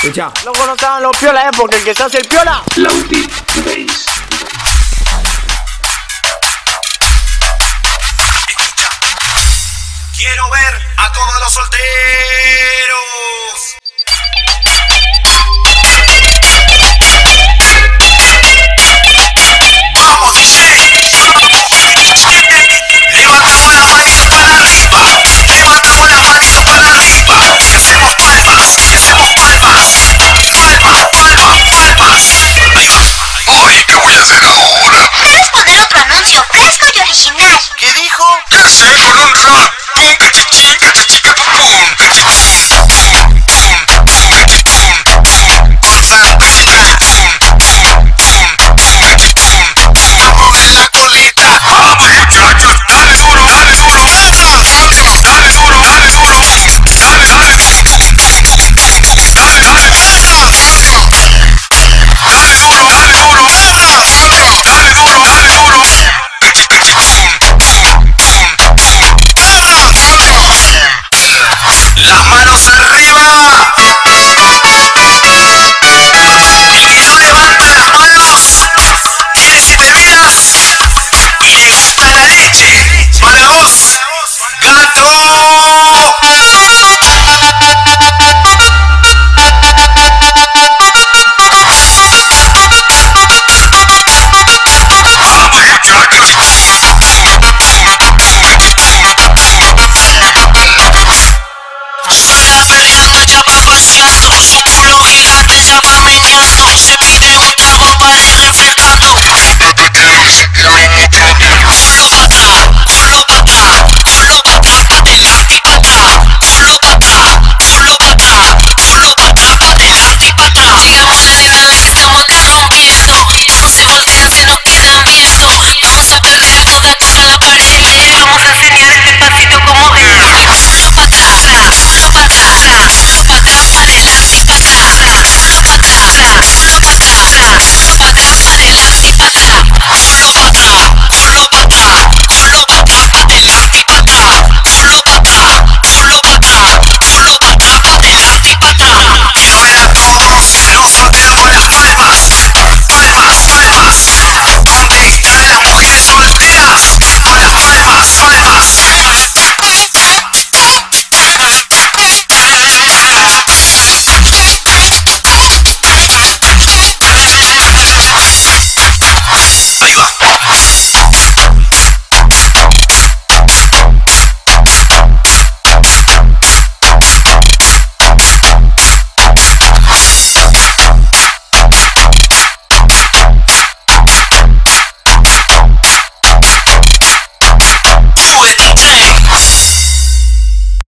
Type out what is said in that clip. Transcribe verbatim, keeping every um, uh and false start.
Escucha. Luego no estaban los piolas, eh, porque el que se hace el piola. Loaded bass. Escucha. Quiero ver a todos los solteros. Vamos, dice. Levantamos las manitos para arriba. Levantamos las manitos para arriba. Y hacemos palmas. Y hacemos palmas. Palmas, palmas, palmas. Ahí va. Ay, ¿qué voy a hacer ahora? ¿Puedes poner otro anuncio fresco y original? ¿Qué dijo? ¿Qué hacemos, Ronra? Pum, cachichi, cachichi, catupum.